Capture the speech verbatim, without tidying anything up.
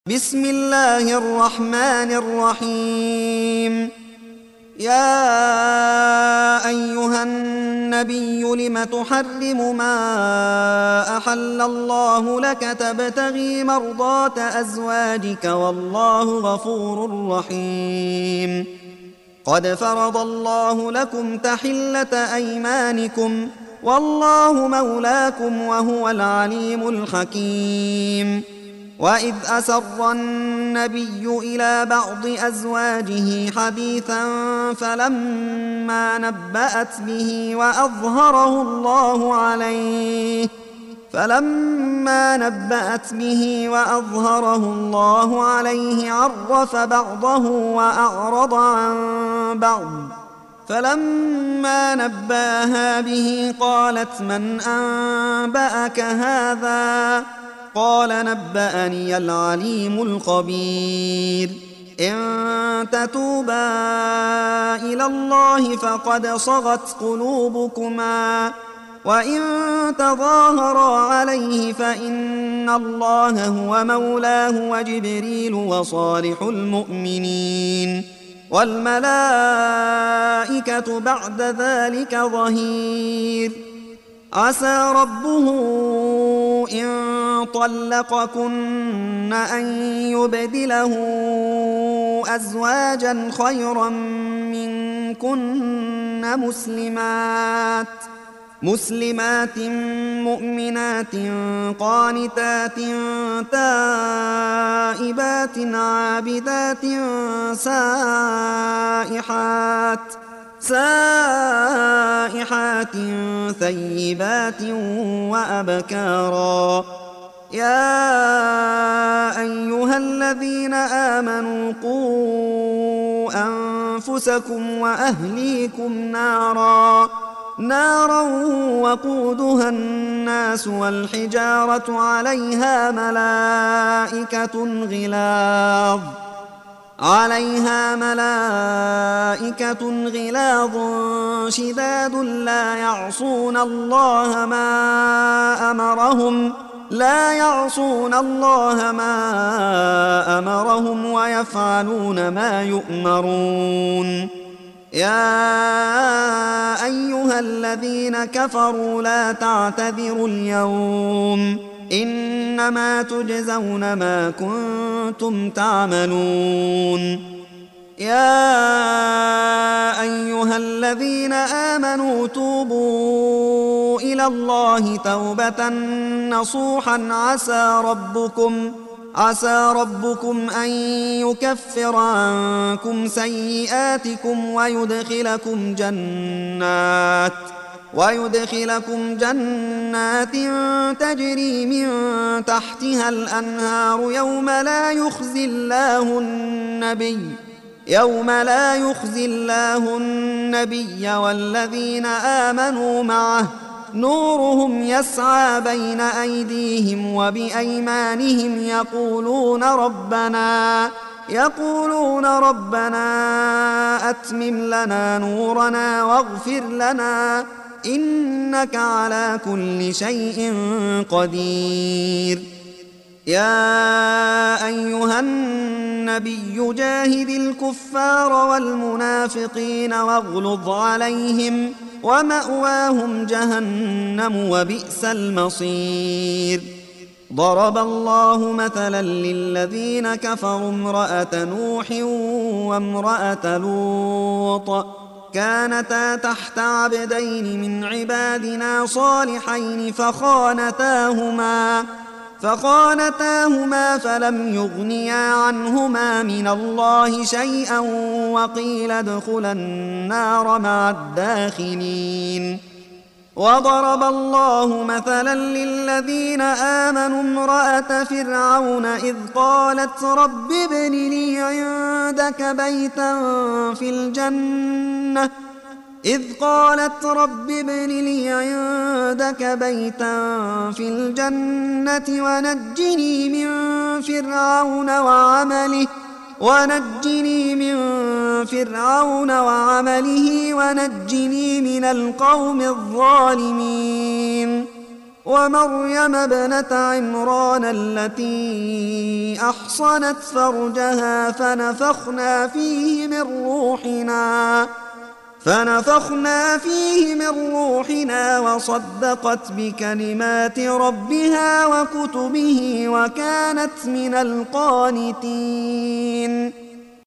بسم الله الرحمن الرحيم. يا أيها النبي لم تحرم ما أحل الله لك تبتغي مرضات أزواجك والله غفور رحيم. قد فرض الله لكم تحلة أيمانكم والله مولاكم وهو العليم الحكيم. وإذ أسر النبي إلى بعض أزواجه حديثا فلما نبأت به وأظهره الله عليه فلما نبأت به وأظهره الله عليه عرف بعضه وأعرض عن بعض فلما نبأها به قالت من أنبأك هذا؟ قال نبأني العليم الخبير. إن تتوبا إلى الله فقد صغت قلوبكما وإن تظاهرا عليه فإن الله هو مولاه وجبريل وصالح المؤمنين والملائكة بعد ذلك ظهير. عسى ربه إن طلقكن أن يبدله أزواجا خيرا منكن مسلمات مسلمات مؤمنات قانتات تائبات عابدات سائحات سائحات ثيبات وأبكارا. يا أيها الذين آمنوا قوا أنفسكم وأهليكم نارا نارا وقودها الناس والحجارة عليها ملائكة غلاظ عليها ملائكة غلاظ شداد لا يعصون الله ما أمرهم لا يعصون الله ما أمرهم ويفعلون ما يؤمرون. يا أيها الذين كفروا لا تعتذروا اليوم إنما تجزون ما كنتم تعملون. يا أيها الذين آمنوا توبوا إلى الله توبة نصوحا عسى ربكم عسى ربكم أن يكفر عنكم سيئاتكم ويدخلكم جنات ويدخلكم جنات تجري من تحتها الأنهار يوم لا يخزي الله النبي يوم لا يخزي الله النبي والذين آمنوا معه نورهم يسعى بين أيديهم وبأيمانهم يقولون ربنا يقولون ربنا أتمم لنا نورنا واغفر لنا إنك على كل شيء قدير. يا أيها النبي جاهد الكفار والمنافقين واغلظ عليهم ومأواهم جهنم وبئس المصير. ضرب الله مثلا للذين كفروا امرأة نوح وامرأة لوط كانتا تحت عبدين من عبادنا صالحين فخانتاهما فخانتاهما فلم يغنيا عنهما من الله شيئا وقيل ادخلا النار مع الداخلين. وضرب الله مثلا للذين آمنوا امرأة فرعون إذ قالت رب ابن لي عندك بيتا في الجنة إذ قالت رب ابن لي عندك بيتا في الجنة ونجني من فرعون وعمله ونجني من فرعون وعمله ونجني من القوم الظالمين. ومريم ابنة عمران التي أحصنت فرجها فنفخنا فيه من روحنا فنفخنا فيه من روحنا وصدقت بكلمات ربها وكتبه وكانت من القانتين